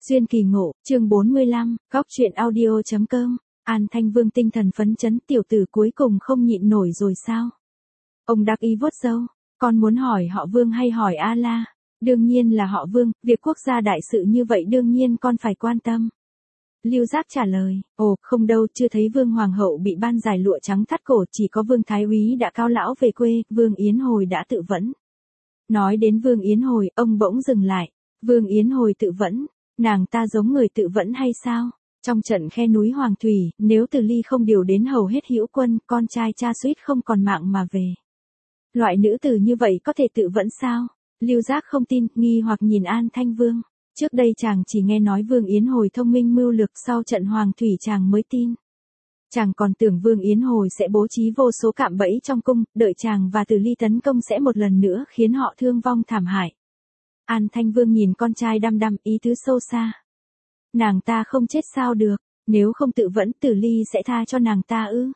Duyên kỳ ngộ, chương 45, góc truyện audio.com, An Thanh Vương tinh thần phấn chấn, tiểu tử cuối cùng không nhịn nổi rồi sao? Ông đắc ý vuốt râu, con muốn hỏi họ Vương hay hỏi A La? Đương nhiên là họ Vương, việc quốc gia đại sự như vậy đương nhiên con phải quan tâm. Lưu Giác trả lời, ồ, không đâu, chưa thấy Vương Hoàng hậu bị ban giải lụa trắng thắt cổ, chỉ có Vương Thái úy đã cao lão về quê, Vương Yến Hồi đã tự vẫn. Nói đến Vương Yến Hồi, ông bỗng dừng lại, Vương Yến Hồi tự vẫn, nàng ta giống người tự vẫn hay sao? Trong trận khe núi Hoàng Thủy, nếu Từ Ly không điều đến hầu hết hữu quân, con trai cha suýt không còn mạng mà về. Loại nữ tử như vậy có thể tự vẫn sao? Lưu Giác không tin, nghi hoặc nhìn An Thanh Vương. Trước đây chàng chỉ nghe nói Vương Yến Hồi thông minh mưu lược, sau trận Hoàng Thủy chàng mới tin. Chàng còn tưởng Vương Yến Hồi sẽ bố trí vô số cạm bẫy trong cung, đợi chàng và Từ Ly tấn công sẽ một lần nữa khiến họ thương vong thảm hại. An Thanh Vương nhìn con trai đăm đăm, ý tứ sâu xa. Nàng ta không chết sao được, nếu không tự vẫn Từ Ly sẽ tha cho nàng ta ư?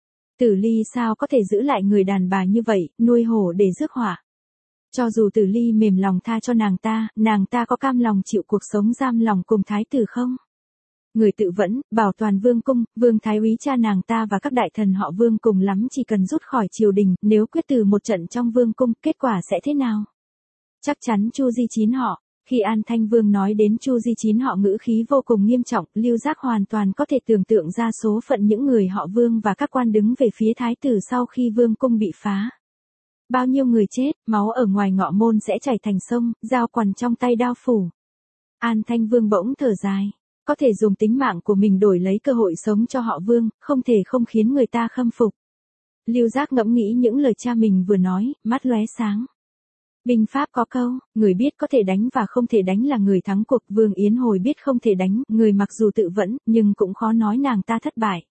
Từ Ly sao có thể giữ lại người đàn bà như vậy, nuôi hổ để rước họa? Cho dù Từ Ly mềm lòng tha cho nàng ta có cam lòng chịu cuộc sống giam lòng cùng thái tử không? Người tự vẫn, bảo toàn vương cung, Vương Thái úy cha nàng ta và các đại thần họ Vương cùng lắm chỉ cần rút khỏi triều đình, nếu quyết từ một trận trong vương cung, kết quả sẽ thế nào? Chắc chắn Chu Di Chín họ. Khi An Thanh Vương nói đến Chu Di Chín họ ngữ khí vô cùng nghiêm trọng, Lưu Giác hoàn toàn có thể tưởng tượng ra số phận những người họ Vương và các quan đứng về phía thái tử sau khi vương cung bị phá. Bao nhiêu người chết, máu ở ngoài ngọ môn sẽ chảy thành sông, dao quằn trong tay đao phủ. An Thanh Vương bỗng thở dài, có thể dùng tính mạng của mình đổi lấy cơ hội sống cho họ Vương, không thể không khiến người ta khâm phục. Lưu Giác ngẫm nghĩ những lời cha mình vừa nói, mắt lóe sáng. Binh pháp có câu, người biết có thể đánh và không thể đánh là người thắng cuộc. Vương Yến Hồi biết không thể đánh, người mặc dù tự vẫn, nhưng cũng khó nói nàng ta thất bại.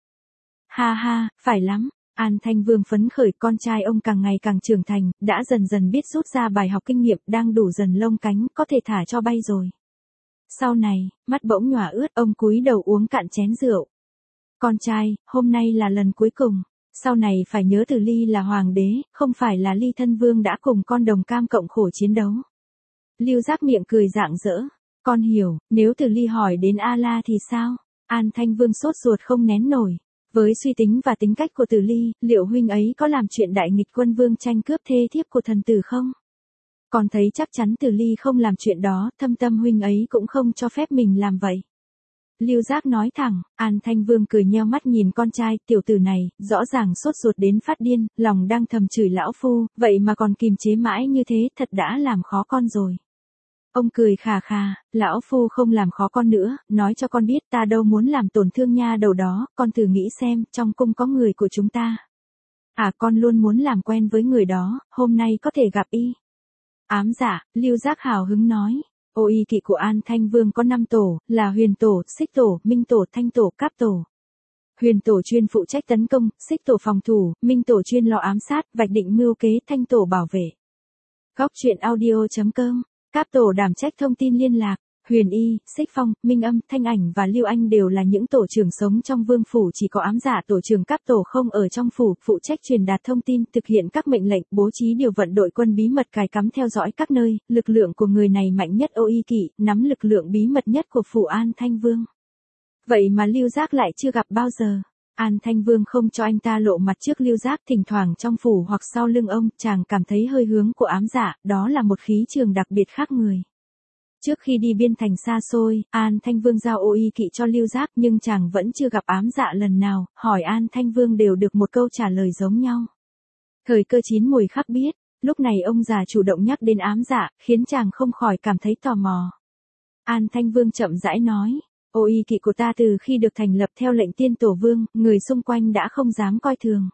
Ha ha, phải lắm. An Thanh Vương phấn khởi, con trai ông càng ngày càng trưởng thành, đã dần dần biết rút ra bài học kinh nghiệm, đang đủ dần lông cánh, có thể thả cho bay rồi. Sau này, mắt bỗng nhòa ướt, ông cúi đầu uống cạn chén rượu. Con trai, hôm nay là lần cuối cùng. Sau này phải nhớ Từ Ly là hoàng đế, không phải là Ly Thân Vương đã cùng con đồng cam cộng khổ chiến đấu. Lưu Giác miệng cười rạng rỡ. Con hiểu, nếu Từ Ly hỏi đến A La thì sao? An Thanh Vương sốt ruột không nén nổi. Với suy tính và tính cách của Từ Ly, liệu huynh ấy có làm chuyện đại nghịch quân vương tranh cướp thê thiếp của thần tử không? Con thấy chắc chắn Từ Ly không làm chuyện đó, thâm tâm huynh ấy cũng không cho phép mình làm vậy. Lưu Giác nói thẳng. An Thanh Vương cười nheo mắt nhìn con trai, tiểu tử này, rõ ràng sốt ruột đến phát điên, lòng đang thầm chửi lão phu, vậy mà còn kìm chế mãi như thế, thật đã làm khó con rồi. Ông cười khà khà, lão phu không làm khó con nữa, nói cho con biết ta đâu muốn làm tổn thương nha đầu đó, con thử nghĩ xem, trong cung có người của chúng ta. À, con luôn muốn làm quen với người đó, hôm nay có thể gặp y. Ám dạ, Lưu Giác hào hứng nói. Ô y kỵ của An Thanh Vương có 5 tổ, là Huyền Tổ, Xích Tổ, Minh Tổ, Thanh Tổ, Cáp Tổ. Huyền Tổ chuyên phụ trách tấn công, Xích Tổ phòng thủ, Minh Tổ chuyên lo ám sát, vạch định mưu kế, Thanh Tổ bảo vệ. Góc truyện audio.com, Cáp Tổ đảm trách thông tin liên lạc. Huyền Y, Xích Phong, Minh Âm, Thanh Ảnh và Lưu Anh đều là những tổ trưởng sống trong vương phủ, chỉ có ám dạ tổ trưởng Cáp Tổ không ở trong phủ, phụ trách truyền đạt thông tin, thực hiện các mệnh lệnh, bố trí điều vận đội quân bí mật cài cắm theo dõi các nơi. Lực lượng của người này mạnh nhất Ô Y kỵ, nắm lực lượng bí mật nhất của phủ An Thanh Vương. Vậy mà Lưu Giác lại chưa gặp bao giờ. An Thanh Vương không cho anh ta lộ mặt trước Lưu Giác, thỉnh thoảng trong phủ hoặc sau lưng ông, chàng cảm thấy hơi hướng của ám dạ, đó là một khí trường đặc biệt khác người. Trước khi đi biên thành xa xôi, An Thanh Vương giao Ô Y kỵ cho Lưu Giác, nhưng chàng vẫn chưa gặp ám dạ lần nào, hỏi An Thanh Vương đều được một câu trả lời giống nhau. Thời cơ chín mùi khắc biết, lúc này ông già chủ động nhắc đến ám dạ, khiến chàng không khỏi cảm thấy tò mò. An Thanh Vương chậm rãi nói, Ô Y kỵ của ta từ khi được thành lập theo lệnh tiên tổ vương, người xung quanh đã không dám coi thường.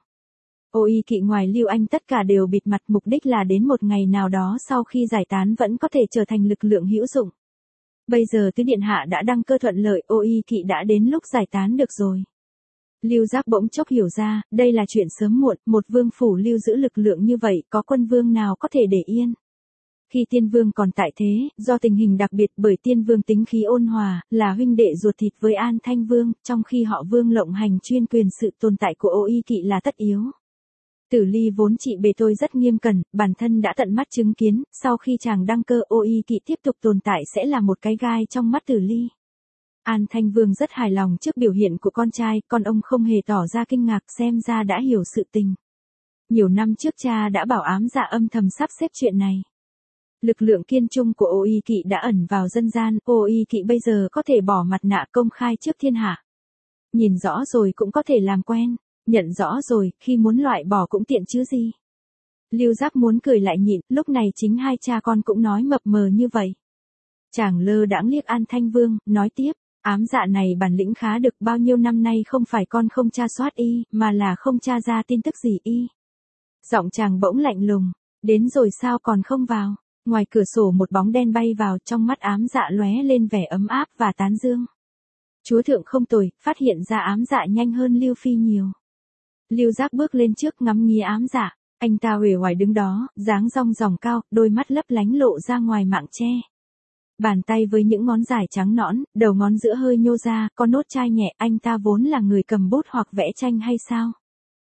Ô Y kỵ ngoài Lưu Anh tất cả đều bịt mặt, mục đích là đến một ngày nào đó sau khi giải tán vẫn có thể trở thành lực lượng hữu dụng. Bây giờ tứ điện hạ đã đăng cơ thuận lợi, Ô Y kỵ đã đến lúc giải tán được rồi. Lưu Giác bỗng chốc hiểu ra, đây là chuyện sớm muộn, một vương phủ lưu giữ lực lượng như vậy, có quân vương nào có thể để yên. Khi Tiên Vương còn tại thế, do tình hình đặc biệt bởi Tiên Vương tính khí ôn hòa, là huynh đệ ruột thịt với An Thanh Vương, trong khi họ Vương lộng hành chuyên quyền, sự tồn tại của Ô Y kỵ là tất yếu. Tử Ly vốn trị bề tôi rất nghiêm cẩn, bản thân đã tận mắt chứng kiến, sau khi chàng đăng cơ Ô Y kỵ tiếp tục tồn tại sẽ là một cái gai trong mắt Tử Ly. An Thanh Vương rất hài lòng trước biểu hiện của con trai, con ông không hề tỏ ra kinh ngạc, xem ra đã hiểu sự tình. Nhiều năm trước cha đã bảo Ám Dạ âm thầm sắp xếp chuyện này. Lực lượng kiên trung của Ô Y Kỵ đã ẩn vào dân gian, Ô Y Kỵ bây giờ có thể bỏ mặt nạ công khai trước thiên hạ. Nhìn rõ rồi cũng có thể làm quen, nhận rõ rồi, khi muốn loại bỏ cũng tiện chứ gì. Lưu Giác muốn cười lại nhịn, lúc này chính hai cha con cũng nói mập mờ như vậy. Chàng lơ đãng liếc An Thanh Vương, nói tiếp, Ám Dạ này bản lĩnh khá được, bao nhiêu năm nay không phải con không tra soát y, mà là không tra ra tin tức gì y. Giọng chàng bỗng lạnh lùng, đến rồi sao còn không vào. Ngoài cửa sổ một bóng đen bay vào, trong mắt Ám Dạ lóe lên vẻ ấm áp và tán dương. Chúa thượng không tồi, phát hiện ra Ám Dạ nhanh hơn Lưu Phi nhiều. Lưu Giác bước lên trước ngắm nghía Ám Dạ, anh ta uể oải đứng đó, dáng rong ròng cao, đôi mắt lấp lánh lộ ra ngoài mạng che. Bàn tay với những ngón dài trắng nõn, đầu ngón giữa hơi nhô ra, có nốt chai nhẹ, anh ta vốn là người cầm bút hoặc vẽ tranh hay sao?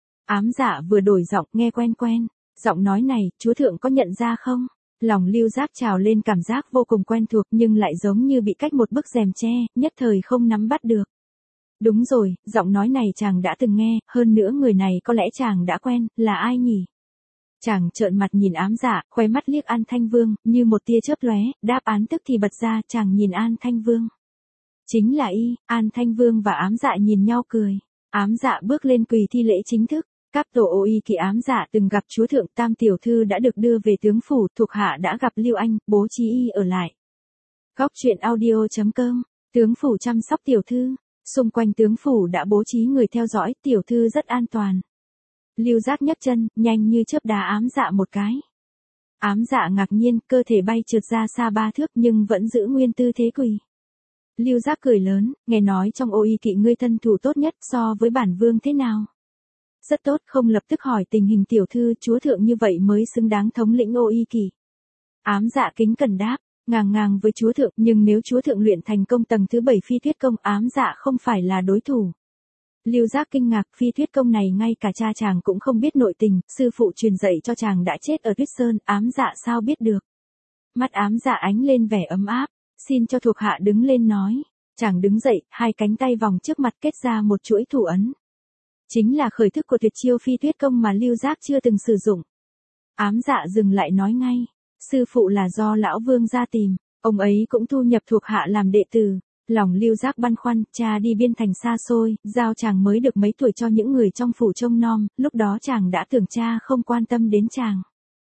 Ám Dạ vừa đổi giọng, nghe quen quen, giọng nói này, chúa thượng có nhận ra không? Lòng Lưu Giác trào lên cảm giác vô cùng quen thuộc nhưng lại giống như bị cách một bức rèm che, nhất thời không nắm bắt được. Đúng rồi, giọng nói này chàng đã từng nghe, hơn nữa người này có lẽ chàng đã quen, là ai nhỉ? Chàng trợn mặt nhìn Ám Dạ, khóe mắt liếc An Thanh Vương, như một tia chớp lóe, đáp án tức thì bật ra, chàng nhìn An Thanh Vương. Chính là y, An Thanh Vương và Ám Dạ nhìn nhau cười. Ám Dạ bước lên quỳ thi lễ chính thức. Các tổ Ô Y Kỵ Ám Dạ từng gặp chúa thượng, Tam tiểu thư đã được đưa về tướng phủ, thuộc hạ đã gặp Lưu Anh, bố trí y ở lại. Góc truyện audio.com, tướng phủ chăm sóc tiểu thư, xung quanh tướng phủ đã bố trí người theo dõi, tiểu thư rất an toàn. Lưu Giác nhấc chân, nhanh như chớp đá Ám Dạ một cái. Ám Dạ ngạc nhiên, cơ thể bay trượt ra xa 3 thước nhưng vẫn giữ nguyên tư thế quỳ. Lưu Giác cười lớn, nghe nói trong Ô Y Kỵ ngươi thân thủ tốt nhất, so với bản vương thế nào? Rất tốt, không lập tức hỏi tình hình tiểu thư, chúa thượng như vậy mới xứng đáng thống lĩnh Ô Y Kỵ. Ám Dạ kính cẩn đáp, ngang với chúa thượng, nhưng nếu chúa thượng luyện thành công tầng thứ 7 phi thuyết công, Ám Dạ không phải là đối thủ. Lưu Giác kinh ngạc, phi thuyết công này ngay cả cha chàng cũng không biết nội tình, sư phụ truyền dạy cho chàng đã chết ở Tuyết Sơn, Ám Dạ sao biết được. Mắt Ám Dạ ánh lên vẻ ấm áp, xin cho thuộc hạ đứng lên nói. Chàng đứng dậy, hai cánh tay vòng trước mặt kết ra một chuỗi thủ ấn. Chính là khởi thức của tuyệt chiêu phi thuyết công mà Lưu Giác chưa từng sử dụng. Ám Dạ dừng lại nói ngay, sư phụ là do lão vương ra tìm, ông ấy cũng thu nhập thuộc hạ làm đệ tử. Lòng Lưu Giác băn khoăn, cha đi biên thành xa xôi, giao chàng mới được mấy tuổi cho những người trong phủ trông nom, lúc đó chàng đã tưởng cha không quan tâm đến chàng.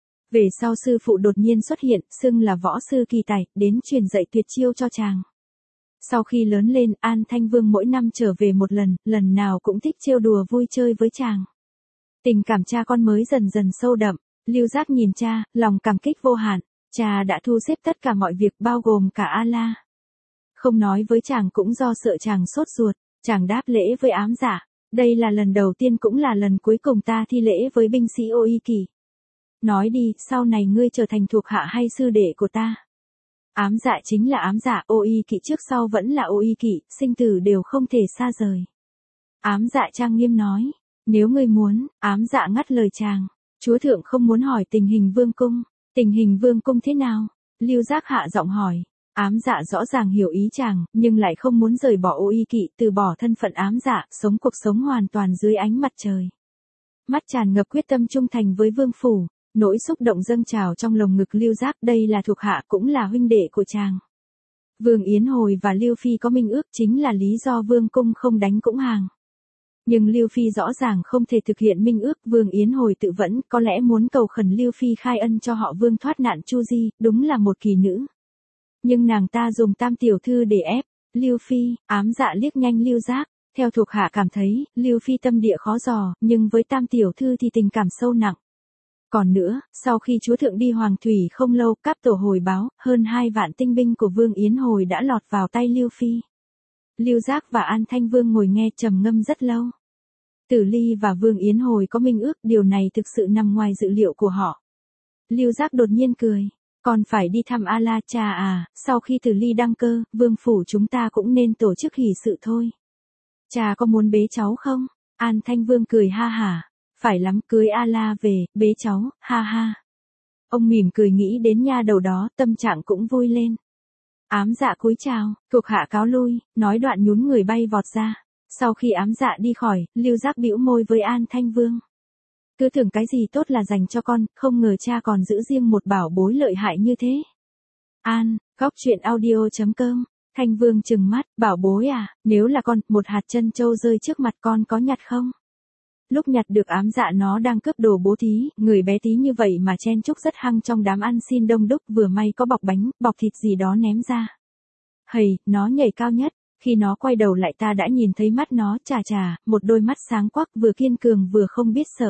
Về sau sư phụ đột nhiên xuất hiện, xưng là võ sư kỳ tài, đến truyền dạy tuyệt chiêu cho chàng. Sau khi lớn lên, An Thanh Vương mỗi năm trở về một lần, lần nào cũng thích trêu đùa vui chơi với chàng. Tình cảm cha con mới dần dần sâu đậm, Lưu Giác nhìn cha, lòng cảm kích vô hạn, cha đã thu xếp tất cả mọi việc bao gồm cả A-la. Không nói với chàng cũng do sợ chàng sốt ruột, chàng đáp lễ với Ám Dạ, đây là lần đầu tiên cũng là lần cuối cùng ta thi lễ với binh sĩ Ô Y Kỵ. Nói đi, sau này ngươi trở thành thuộc hạ hay sư đệ của ta? Ám Dạ chính là Ám Dạ, Ô Y Kỵ trước sau vẫn là Ô Y Kỵ, sinh tử đều không thể xa rời. Ám Dạ trang nghiêm nói, nếu ngươi muốn, Ám Dạ ngắt lời chàng, chúa thượng không muốn hỏi tình hình vương cung, tình hình vương cung thế nào? Lưu Giác hạ giọng hỏi. Ám Dạ rõ ràng hiểu ý chàng, nhưng lại không muốn rời bỏ Ô Y Kỵ, từ bỏ thân phận Ám Dạ, sống cuộc sống hoàn toàn dưới ánh mặt trời. Mắt tràn ngập quyết tâm trung thành với vương phủ, nỗi xúc động dâng trào trong lồng ngực Lưu Giác, đây là thuộc hạ cũng là huynh đệ của chàng. Vương Yến Hồi và Lưu Phi có minh ước, chính là lý do vương cung không đánh cũng hàng. Nhưng Lưu Phi rõ ràng không thể thực hiện minh ước, Vương Yến Hồi tự vẫn, có lẽ muốn cầu khẩn Lưu Phi khai ân cho họ Vương thoát nạn Chu Di, đúng là một kỳ nữ. Nhưng nàng ta dùng Tam tiểu thư để ép, Lưu Phi. Ám Dạ liếc nhanh Lưu Giác, theo thuộc hạ cảm thấy, Lưu Phi tâm địa khó dò, nhưng với Tam tiểu thư thì tình cảm sâu nặng. Còn nữa, sau khi chúa thượng đi Hoàng Thủy không lâu, Cáp Tổ hồi báo, hơn 2 vạn tinh binh của Vương Yến Hồi đã lọt vào tay Lưu Phi. Lưu Giác và An Thanh Vương ngồi nghe trầm ngâm rất lâu. Tử Ly và Vương Yến Hồi có minh ước, điều này thực sự nằm ngoài dự liệu của họ. Lưu Giác đột nhiên cười. Còn phải đi thăm A-la cha à, sau khi Tử Ly đăng cơ, vương phủ chúng ta cũng nên tổ chức hỷ sự thôi. Cha có muốn bế cháu không? An Thanh Vương cười ha hả. Phải lắm, cưới A-la về, bế cháu, ha ha. Ông mỉm cười nghĩ đến nha đầu đó, tâm trạng cũng vui lên. Ám Dạ cúi chào, thuộc hạ cáo lui, nói đoạn nhún người bay vọt ra. Sau khi Ám Dạ đi khỏi, Lưu Giác bĩu môi với An Thanh Vương. Cứ tưởng cái gì tốt là dành cho con, không ngờ cha còn giữ riêng một bảo bối lợi hại như thế. Góc truyện audio.com. Thanh Vương trừng mắt, bảo bối à, nếu là con, một hạt trân châu rơi trước mặt con có nhặt không? Lúc nhặt được Ám Dạ nó đang cướp đồ bố thí, người bé tí như vậy mà chen chúc rất hăng trong đám ăn xin đông đúc, vừa may có bọc bánh, bọc thịt gì đó ném ra. Hầy, nó nhảy cao nhất, khi nó quay đầu lại ta đã nhìn thấy mắt nó, chà, một đôi mắt sáng quắc vừa kiên cường vừa không biết sợ.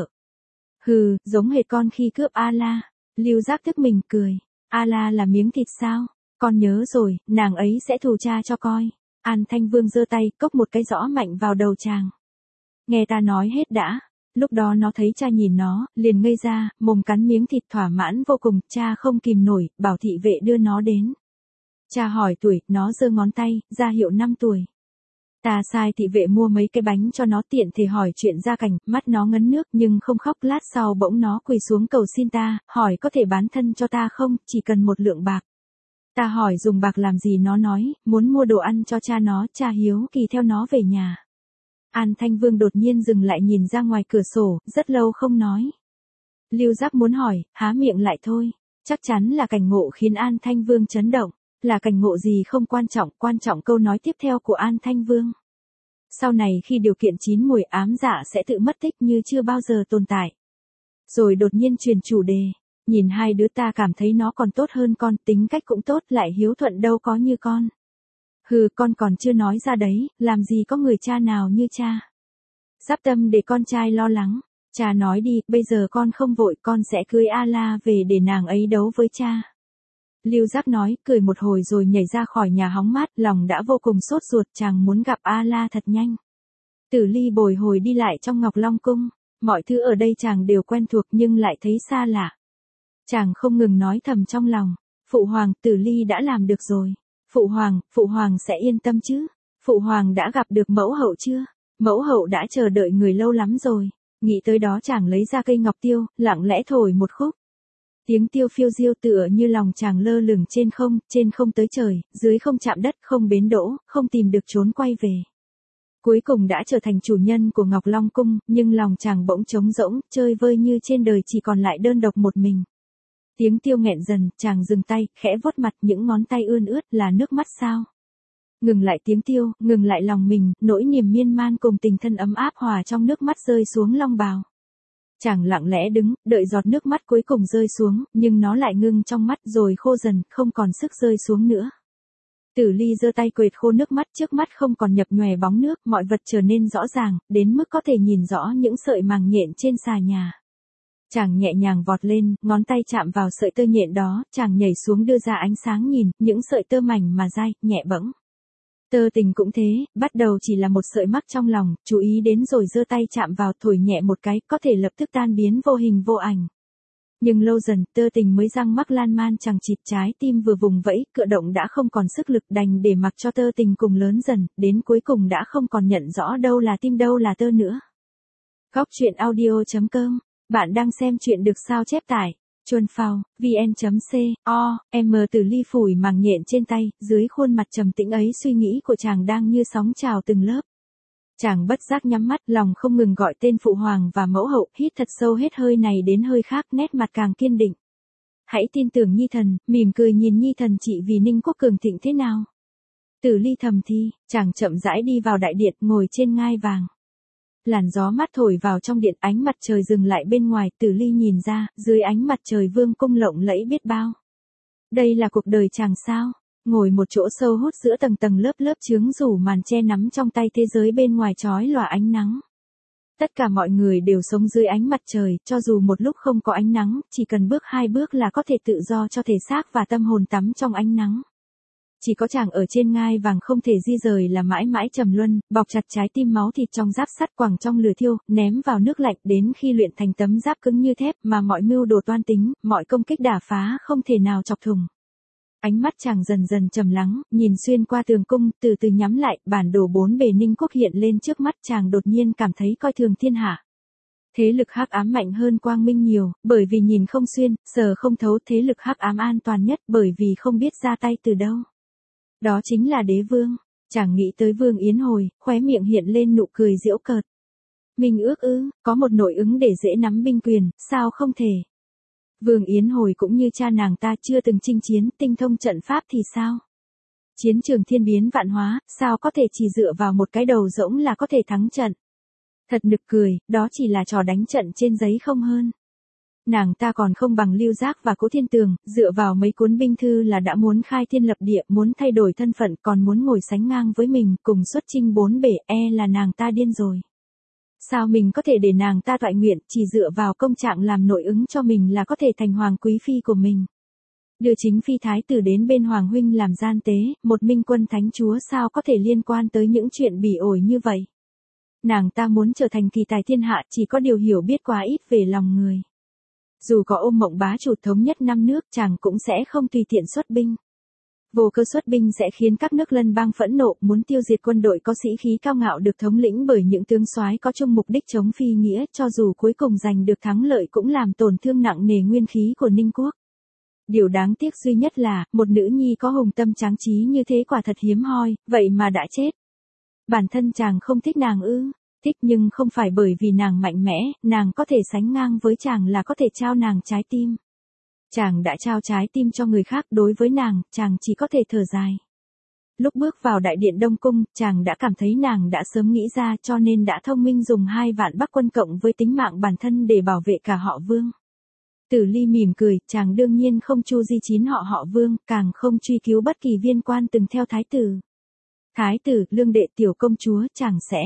Hừ, giống hệt con khi cướp A-la. Lưu Giác tức mình cười. A-la là miếng thịt sao? Con nhớ rồi, nàng ấy sẽ thù cha cho coi. An Thanh Vương giơ tay, cốc một cái rõ mạnh vào đầu chàng. Nghe ta nói hết đã. Lúc đó nó thấy cha nhìn nó, liền ngây ra, mồm cắn miếng thịt thỏa mãn vô cùng, cha không kìm nổi, bảo thị vệ đưa nó đến. Cha hỏi tuổi, nó giơ ngón tay, ra hiệu 5 tuổi. Ta sai thị vệ mua mấy cái bánh cho nó tiện thể hỏi chuyện gia cảnh, mắt nó ngấn nước nhưng không khóc, lát sau bỗng nó quỳ xuống cầu xin ta, hỏi có thể bán thân cho ta không, chỉ cần 1 lượng bạc. Ta hỏi dùng bạc làm gì, nó nói, muốn mua đồ ăn cho cha nó, cha hiếu kỳ theo nó về nhà. An Thanh Vương đột nhiên dừng lại nhìn ra ngoài cửa sổ, rất lâu không nói. Lưu Giác muốn hỏi, há miệng lại thôi, chắc chắn là cảnh ngộ khiến An Thanh Vương chấn động. Là cảnh ngộ gì không quan trọng câu nói tiếp theo của An Thanh Vương. Sau này khi điều kiện chín mùi, Ám Dạ sẽ tự mất tích như chưa bao giờ tồn tại. Rồi đột nhiên chuyển chủ đề, nhìn hai đứa ta cảm thấy nó còn tốt hơn con, tính cách cũng tốt, lại hiếu thuận đâu có như con. Hừ, con còn chưa nói ra đấy, làm gì có người cha nào như cha. Giáp tâm để con trai lo lắng, cha nói đi, bây giờ con không vội, con sẽ cưới A-la về để nàng ấy đấu với cha. Lưu Giác nói, cười một hồi rồi nhảy ra khỏi nhà hóng mát, lòng đã vô cùng sốt ruột, chàng muốn gặp A-la thật nhanh. Tử Ly bồi hồi đi lại trong Ngọc Long Cung, mọi thứ ở đây chàng đều quen thuộc nhưng lại thấy xa lạ. Chàng không ngừng nói thầm trong lòng, Phụ Hoàng, Tử Ly đã làm được rồi. Phụ Hoàng sẽ yên tâm chứ? Phụ Hoàng đã gặp được mẫu hậu chưa? Mẫu hậu đã chờ đợi người lâu lắm rồi. Nghĩ tới đó chàng lấy ra cây ngọc tiêu, lặng lẽ thổi một khúc. Tiếng tiêu phiêu diêu tựa như lòng chàng lơ lửng trên không tới trời, dưới không chạm đất, không bến đỗ, không tìm được trốn quay về. Cuối cùng đã trở thành chủ nhân của Ngọc Long Cung, nhưng lòng chàng bỗng trống rỗng, chơi vơi như trên đời chỉ còn lại đơn độc một mình. Tiếng tiêu nghẹn dần, chàng dừng tay, khẽ vuốt mặt, những ngón tay ươn ướt là nước mắt sao? Ngừng lại tiếng tiêu, ngừng lại lòng mình, nỗi niềm miên man cùng tình thân ấm áp hòa trong nước mắt rơi xuống long bào. Chàng lặng lẽ đứng, đợi giọt nước mắt cuối cùng rơi xuống, nhưng nó lại ngưng trong mắt rồi khô dần, không còn sức rơi xuống nữa. Tử Ly giơ tay quệt khô nước mắt, trước mắt không còn nhập nhòe bóng nước, mọi vật trở nên rõ ràng, đến mức có thể nhìn rõ những sợi màng nhện trên xà nhà. Chàng nhẹ nhàng vọt lên, ngón tay chạm vào sợi tơ nhện đó, chàng nhảy xuống đưa ra ánh sáng nhìn, những sợi tơ mảnh mà dai, nhẹ bẫng. Tơ tình cũng thế, bắt đầu chỉ là một sợi mắc trong lòng, chú ý đến rồi giơ tay chạm vào, thổi nhẹ một cái, có thể lập tức tan biến vô hình vô ảnh. Nhưng lâu dần, tơ tình mới răng mắc lan man chằng chịt, trái tim vừa vùng vẫy, cựa động đã không còn sức lực, đành để mặc cho tơ tình cùng lớn dần, đến cuối cùng đã không còn nhận rõ đâu là tim đâu là tơ nữa. Góc truyện audio.com. Bạn đang xem chuyện được sao chép tải. Chuồn phào, vn.co, Tử Ly phủi màng nhện trên tay, dưới khuôn mặt trầm tĩnh ấy suy nghĩ của chàng đang như sóng trào từng lớp. Chàng bất giác nhắm mắt, lòng không ngừng gọi tên Phụ Hoàng và mẫu hậu, hít thật sâu hết hơi này đến hơi khác, nét mặt càng kiên định. Hãy tin tưởng Nhi thần, mỉm cười nhìn Nhi thần chị vì Ninh Quốc cường thịnh thế nào. Tử Ly thầm thi, chàng chậm rãi đi vào đại điện, ngồi trên ngai vàng. Làn gió mát thổi vào trong điện, ánh mặt trời dừng lại bên ngoài, Tử Ly nhìn ra, dưới ánh mặt trời vương cung lộng lẫy biết bao. Đây là cuộc đời chàng sao? Ngồi một chỗ sâu hút giữa tầng tầng lớp lớp chướng rủ màn che nắm trong tay, thế giới bên ngoài chói lòa ánh nắng. Tất cả mọi người đều sống dưới ánh mặt trời, cho dù một lúc không có ánh nắng, chỉ cần bước 2 bước là có thể tự do cho thể xác và tâm hồn tắm trong ánh nắng. Chỉ có chàng ở trên ngai vàng không thể di rời là mãi mãi trầm luân, bọc chặt trái tim máu thịt trong giáp sắt, quẳng trong lửa thiêu, ném vào nước lạnh, đến khi luyện thành tấm giáp cứng như thép mà mọi mưu đồ toan tính, mọi công kích đả phá không thể nào chọc thủng. Ánh mắt chàng dần dần trầm lắng, nhìn xuyên qua tường cung, từ từ nhắm lại, bản đồ 4 bề Ninh Quốc hiện lên trước mắt, chàng đột nhiên cảm thấy coi thường thiên hạ. Thế lực hắc ám mạnh hơn quang minh nhiều, bởi vì nhìn không xuyên, sờ không thấu, thế lực hắc ám an toàn nhất, bởi vì không biết ra tay từ đâu. Đó chính là đế vương. Chàng nghĩ tới Vương Yến Hồi, khóe miệng hiện lên nụ cười giễu cợt. Minh ước ư, có một nội ứng để dễ nắm binh quyền, sao không thể. Vương Yến Hồi cũng như cha nàng ta chưa từng chinh chiến, tinh thông trận pháp thì sao? Chiến trường thiên biến vạn hóa, sao có thể chỉ dựa vào một cái đầu rỗng là có thể thắng trận? Thật nực cười, đó chỉ là trò đánh trận trên giấy không hơn. Nàng ta còn không bằng Lưu Giác và Cố Thiên Tường, dựa vào mấy cuốn binh thư là đã muốn khai thiên lập địa, muốn thay đổi thân phận, còn muốn ngồi sánh ngang với mình, cùng xuất chinh bốn bể, là nàng ta điên rồi. Sao mình có thể để nàng ta toại nguyện, chỉ dựa vào công trạng làm nội ứng cho mình là có thể thành hoàng quý phi của mình. Đưa chính phi thái tử đến bên hoàng huynh làm gian tế, một minh quân thánh chúa sao có thể liên quan tới những chuyện bỉ ổi như vậy. Nàng ta muốn trở thành kỳ tài thiên hạ, chỉ có điều hiểu biết quá ít về lòng người. Dù có ôm mộng bá chủ thống nhất năm nước, chàng cũng sẽ không tùy tiện xuất binh. Vô cơ xuất binh sẽ khiến các nước lân bang phẫn nộ, muốn tiêu diệt quân đội có sĩ khí cao ngạo được thống lĩnh bởi những tướng soái có chung mục đích chống phi nghĩa, cho dù cuối cùng giành được thắng lợi cũng làm tổn thương nặng nề nguyên khí của Ninh quốc. Điều đáng tiếc duy nhất là, một nữ nhi có hùng tâm tráng trí như thế quả thật hiếm hoi, vậy mà đã chết. Bản thân chàng không thích nàng ư? Thích nhưng không phải bởi vì nàng mạnh mẽ, nàng có thể sánh ngang với chàng là có thể trao nàng trái tim. Chàng đã trao trái tim cho người khác, đối với nàng, chàng chỉ có thể thở dài. Lúc bước vào đại điện Đông Cung, chàng đã cảm thấy nàng đã sớm nghĩ ra, cho nên đã thông minh dùng 2 vạn Bắc quân cộng với tính mạng bản thân để bảo vệ cả họ Vương. Tử Ly mỉm cười, chàng đương nhiên không chu di chín họ Vương, càng không truy cứu bất kỳ viên quan từng theo thái tử. Thái tử, lương đệ tiểu công chúa, chàng sẽ.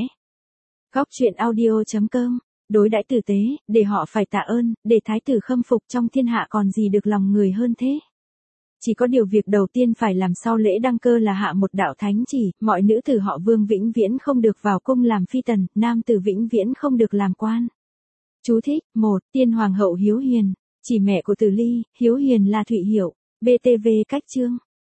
Góc truyện audio.com, đối đãi tử tế, để họ phải tạ ơn, để thái tử khâm phục trong thiên hạ còn gì được lòng người hơn thế. Chỉ có điều việc đầu tiên phải làm sau lễ đăng cơ là hạ một đạo thánh chỉ, mọi nữ tử họ Vương vĩnh viễn không được vào cung làm phi tần, nam tử vĩnh viễn không được làm quan. Chú thích: 1. Tiên hoàng hậu Hiếu Hiền, chỉ mẹ của Tử Ly, Hiếu Hiền là Thụy Hiểu. BTV cách chương.